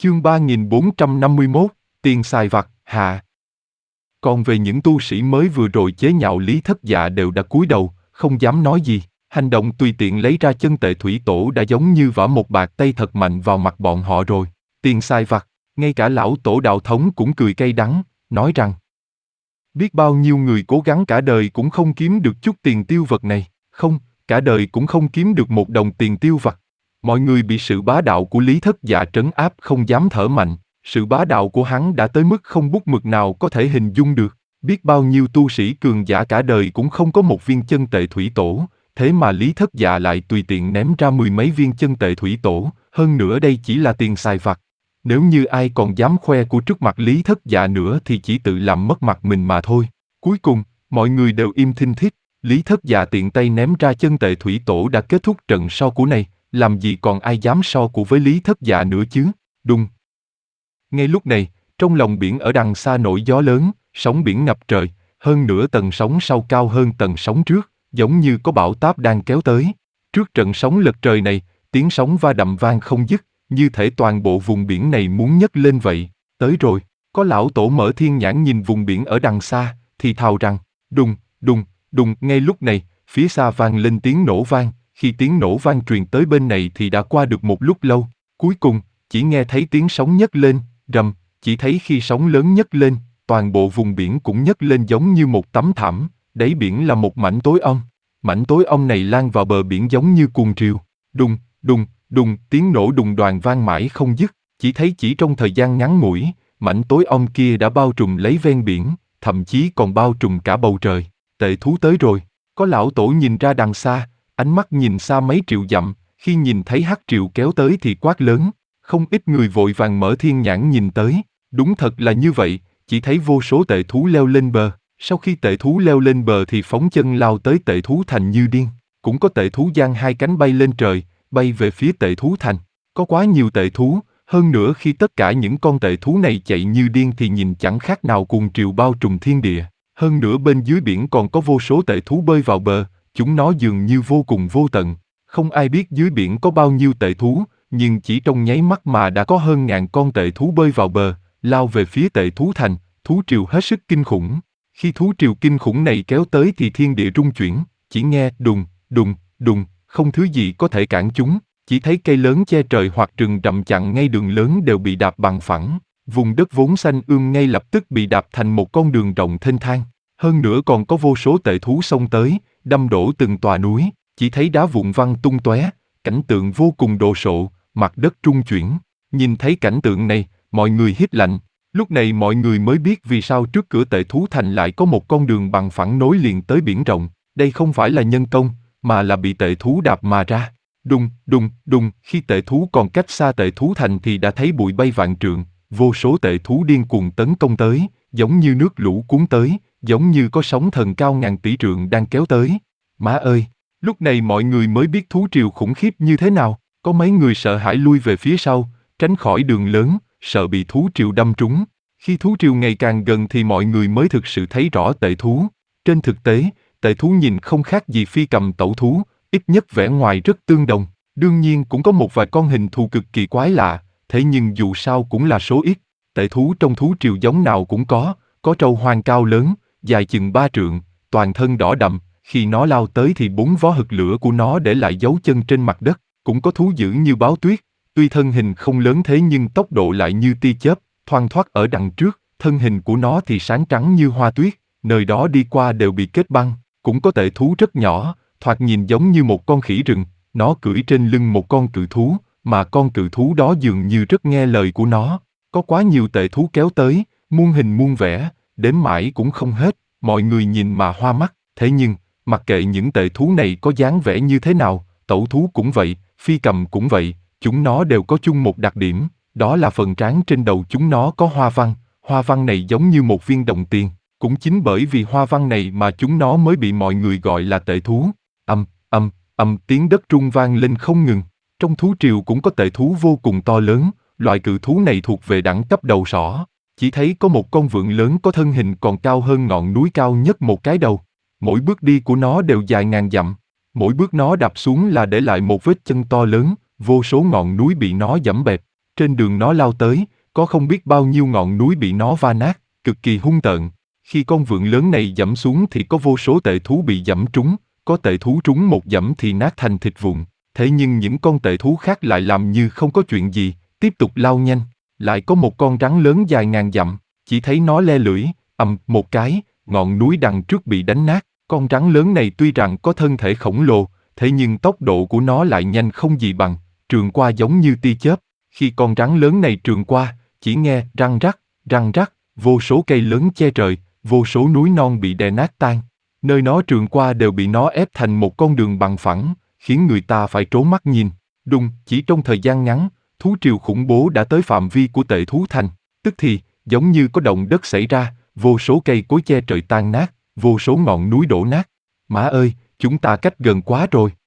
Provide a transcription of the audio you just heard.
Chương 3451, tiền xài vặt, hạ. Còn về những tu sĩ mới vừa rồi chế nhạo Lý Thất Dạ đều đã cúi đầu, không dám nói gì. Hành động tùy tiện lấy ra chân tệ thủy tổ đã giống như vả một bạt tay thật mạnh vào mặt bọn họ rồi. Tiền xài vặt, ngay cả lão tổ đạo thống cũng cười cay đắng, nói rằng biết bao nhiêu người cố gắng cả đời cũng không kiếm được chút tiền tiêu vật này, không, cả đời cũng không kiếm được một đồng tiền tiêu vặt. Mọi người bị sự bá đạo của Lý Thất Dạ trấn áp không dám thở mạnh, sự bá đạo của hắn đã tới mức không bút mực nào có thể hình dung được. Biết bao nhiêu tu sĩ cường giả cả đời cũng không có một viên chân tệ thủy tổ, thế mà Lý Thất Dạ lại tùy tiện ném ra 10 mấy viên chân tệ thủy tổ, hơn nữa đây chỉ là tiền xài vặt. Nếu như ai còn dám khoe của trước mặt Lý Thất Dạ nữa thì chỉ tự làm mất mặt mình mà thôi. Cuối cùng, mọi người đều im thinh thít, Lý Thất Dạ tiện tay ném ra chân tệ thủy tổ đã kết thúc trận so của này, làm gì còn ai dám so của với Lý Thất Dạ nữa chứ, đùng. Ngay lúc này, trong lòng biển ở đằng xa nổi gió lớn, sóng biển ngập trời, hơn nữa tầng sóng sau cao hơn tầng sóng trước, giống như có bão táp đang kéo tới. Trước trận sóng lật trời này, tiếng sóng va đập vang không dứt, như thể toàn bộ vùng biển này muốn nhấc lên vậy. Tới rồi, có lão tổ mở thiên nhãn nhìn vùng biển ở đằng xa, thì thào rằng, đùng, đùng, đùng. Ngay lúc này, phía xa vang lên tiếng nổ vang, khi tiếng nổ vang truyền tới bên này thì đã qua được một lúc lâu, cuối cùng, chỉ nghe thấy tiếng sóng nhấc lên, rầm, chỉ thấy khi sóng lớn nhấc lên, toàn bộ vùng biển cũng nhấc lên giống như một tấm thảm, đáy biển là một mảnh tối om. Mảnh tối om này lan vào bờ biển giống như cuồng triều, đùng, đùng, đùng, tiếng nổ đùng đoàn vang mãi không dứt, chỉ trong thời gian ngắn ngủi, mảnh tối om kia đã bao trùm lấy ven biển, thậm chí còn bao trùm cả bầu trời. Tệ thú tới rồi, có lão tổ nhìn ra đằng xa, ánh mắt nhìn xa mấy triệu dặm, khi nhìn thấy hắc triều kéo tới thì quát lớn, không ít người vội vàng mở thiên nhãn nhìn tới, đúng thật là như vậy, chỉ thấy vô số tệ thú leo lên bờ, sau khi tệ thú leo lên bờ thì phóng chân lao tới tệ thú thành như điên, cũng có tệ thú giang hai cánh bay lên trời, bay về phía tệ thú thành, có quá nhiều tệ thú, hơn nữa khi tất cả những con tệ thú này chạy như điên thì nhìn chẳng khác nào cuồng triều bao trùm thiên địa, hơn nữa bên dưới biển còn có vô số tệ thú bơi vào bờ. Chúng nó dường như vô cùng vô tận, không ai biết dưới biển có bao nhiêu tệ thú, nhưng chỉ trong nháy mắt mà đã có hơn ngàn con tệ thú bơi vào bờ, lao về phía tệ thú thành, thú triều hết sức kinh khủng. Khi thú triều kinh khủng này kéo tới thì thiên địa rung chuyển, chỉ nghe đùng, đùng, đùng, không thứ gì có thể cản chúng, chỉ thấy cây lớn che trời hoặc rừng rậm chặn ngay đường lớn đều bị đạp bằng phẳng, vùng đất vốn xanh ngay lập tức bị đạp thành một con đường rộng thênh thang, hơn nữa còn có vô số tệ thú xông tới, đâm đổ từng tòa núi, chỉ thấy đá vụn văng tung tóe, cảnh tượng vô cùng đồ sộ, mặt đất rung chuyển. Nhìn thấy cảnh tượng này, mọi người hít lạnh. Lúc này mọi người mới biết vì sao trước cửa tệ thú thành lại có một con đường bằng phẳng nối liền tới biển rộng. Đây không phải là nhân công, mà là bị tệ thú đạp mà ra. Đùng, đùng, đùng, khi tệ thú còn cách xa tệ thú thành thì đã thấy bụi bay vạn trượng, vô số tệ thú điên cuồng tấn công tới, giống như nước lũ cuốn tới, giống như có sóng thần cao ngàn tỷ trượng đang kéo tới. Má ơi! Lúc này mọi người mới biết thú triều khủng khiếp như thế nào, có mấy người sợ hãi lui về phía sau, tránh khỏi đường lớn, sợ bị thú triều đâm trúng. Khi thú triều ngày càng gần thì mọi người mới thực sự thấy rõ tệ thú. Trên thực tế, tệ thú nhìn không khác gì phi cầm tẩu thú, ít nhất vẻ ngoài rất tương đồng. Đương nhiên cũng có một vài con hình thù cực kỳ quái lạ, thế nhưng dù sao cũng là số ít. Tệ thú trong thú triều giống nào cũng có trâu hoang cao lớn, dài chừng 3 trượng, toàn thân đỏ đậm, khi nó lao tới thì 4 vó hực lửa của nó để lại dấu chân trên mặt đất, cũng có thú dữ như báo tuyết, tuy thân hình không lớn thế nhưng tốc độ lại như tia chớp, thoăn thoắt ở đằng trước, thân hình của nó thì sáng trắng như hoa tuyết, nơi đó đi qua đều bị kết băng, cũng có tệ thú rất nhỏ, thoạt nhìn giống như một con khỉ rừng, nó cưỡi trên lưng một con cự thú, mà con cự thú đó dường như rất nghe lời của nó, có quá nhiều tệ thú kéo tới, muôn hình muôn vẻ, đếm mãi cũng không hết, mọi người nhìn mà hoa mắt, thế nhưng, mặc kệ những tệ thú này có dáng vẻ như thế nào, tẩu thú cũng vậy, phi cầm cũng vậy, chúng nó đều có chung một đặc điểm, đó là phần trán trên đầu chúng nó có hoa văn này giống như một viên đồng tiền, cũng chính bởi vì hoa văn này mà chúng nó mới bị mọi người gọi là tệ thú. Tiếng đất rung vang lên không ngừng, trong thú triều cũng có tệ thú vô cùng to lớn, loại cự thú này thuộc về đẳng cấp đầu sỏ. Chỉ thấy có một con vượn lớn có thân hình còn cao hơn ngọn núi cao nhất một cái đầu. Mỗi bước đi của nó đều dài ngàn dặm. Mỗi bước nó đạp xuống là để lại một vết chân to lớn, vô số ngọn núi bị nó giẫm bẹp. Trên đường nó lao tới, có không biết bao nhiêu ngọn núi bị nó va nát, cực kỳ hung tợn. Khi con vượn lớn này giẫm xuống thì có vô số tệ thú bị giẫm trúng, có tệ thú trúng một giẫm thì nát thành thịt vụn. Thế nhưng những con tệ thú khác lại làm như không có chuyện gì, tiếp tục lao nhanh. Lại có một con rắn lớn dài ngàn dặm, chỉ thấy nó le lưỡi, một cái, ngọn núi đằng trước bị đánh nát. Con rắn lớn này tuy rằng có thân thể khổng lồ, thế nhưng tốc độ của nó lại nhanh không gì bằng, trườn qua giống như tia chớp. Khi con rắn lớn này trườn qua, chỉ nghe răng rắc, vô số cây lớn che trời, vô số núi non bị đè nát tan. Nơi nó trườn qua đều bị nó ép thành một con đường bằng phẳng, khiến người ta phải trố mắt nhìn. Đùng, chỉ trong thời gian ngắn, thú triều khủng bố đã tới phạm vi của Tệ Thú Thành. Tức thì, giống như có động đất xảy ra, vô số cây cối che trời tan nát, vô số ngọn núi đổ nát. Má ơi, chúng ta cách gần quá rồi.